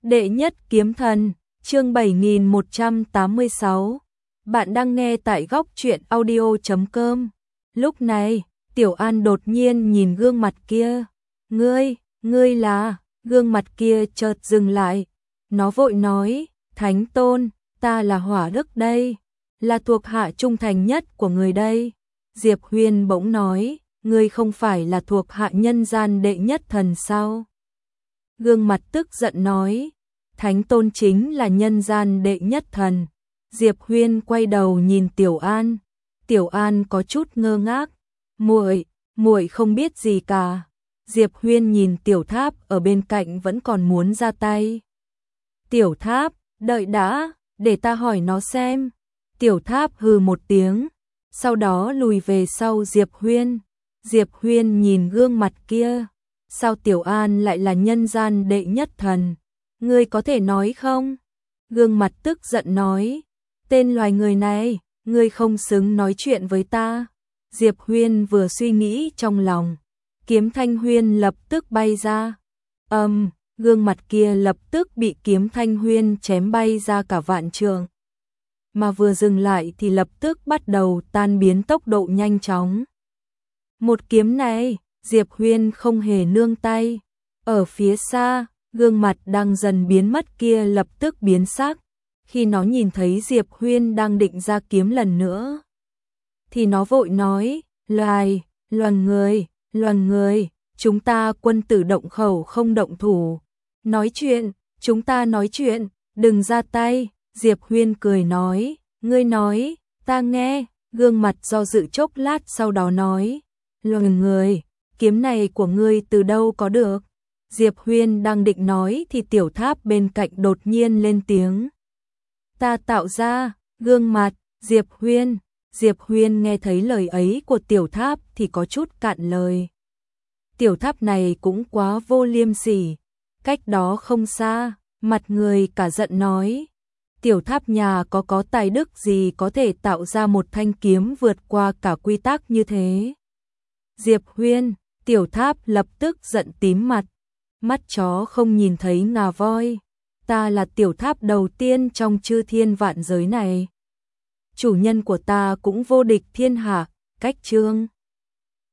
Đệ nhất kiếm thần, chương 7186. Bạn đang nghe tại góc truyện audio.com. Lúc này, Tiểu An đột nhiên nhìn gương mặt kia. Ngươi là, gương mặt kia chợt dừng lại. Nó vội nói, Thánh Tôn, ta là Hỏa Đức đây, là thuộc hạ trung thành nhất của người đây. Diệp Huyên bỗng nói, ngươi không phải là thuộc hạ nhân gian đệ nhất thần sao? Gương mặt tức giận nói, Thánh Tôn chính là nhân gian đệ nhất thần. Diệp Huyên quay đầu nhìn Tiểu An. Tiểu An có chút ngơ ngác. Muội không biết gì cả. Diệp Huyên nhìn Tiểu Tháp ở bên cạnh vẫn còn muốn ra tay. Tiểu Tháp, đợi đã, để ta hỏi nó xem. Tiểu Tháp hừ một tiếng, sau đó lùi về sau Diệp Huyên. Diệp Huyên nhìn gương mặt kia. Sao Tiểu An lại là nhân gian đệ nhất thần? Ngươi có thể nói không? Gương mặt tức giận nói, tên loài người này, ngươi không xứng nói chuyện với ta. Diệp Huyên vừa suy nghĩ trong lòng, kiếm Thanh Huyên lập tức bay ra. Gương mặt kia lập tức bị kiếm Thanh Huyên chém bay ra cả vạn trượng. Mà vừa dừng lại thì lập tức bắt đầu tan biến tốc độ nhanh chóng. Một kiếm này, Diệp Huyên không hề nương tay. Ở phía xa, gương mặt đang dần biến mất kia lập tức biến sắc. Khi nó nhìn thấy Diệp Huyên đang định ra kiếm lần nữa, thì nó vội nói, loàn người, chúng ta quân tử động khẩu không động thủ. Chúng ta nói chuyện, đừng ra tay. Diệp Huyên cười nói, ngươi nói, ta nghe. Gương mặt do dự chốc lát sau đó nói, loàn người, kiếm này của ngươi từ đâu có được? Diệp Huyên đang định nói thì Tiểu Tháp bên cạnh đột nhiên lên tiếng. Ta tạo ra, gương mặt, Diệp Huyên. Diệp Huyên nghe thấy lời ấy của Tiểu Tháp thì có chút cạn lời. Tiểu Tháp này cũng quá vô liêm sỉ. Cách đó không xa, mặt người cả giận nói, Tiểu Tháp nhà có tài đức gì có thể tạo ra một thanh kiếm vượt qua cả quy tắc như thế? Diệp Huyên, Tiểu Tháp lập tức giận tím mặt. Mắt chó không nhìn thấy ngà voi. Ta là Tiểu Tháp đầu tiên trong chư thiên vạn giới này. Chủ nhân của ta cũng vô địch thiên hạ. Cách chương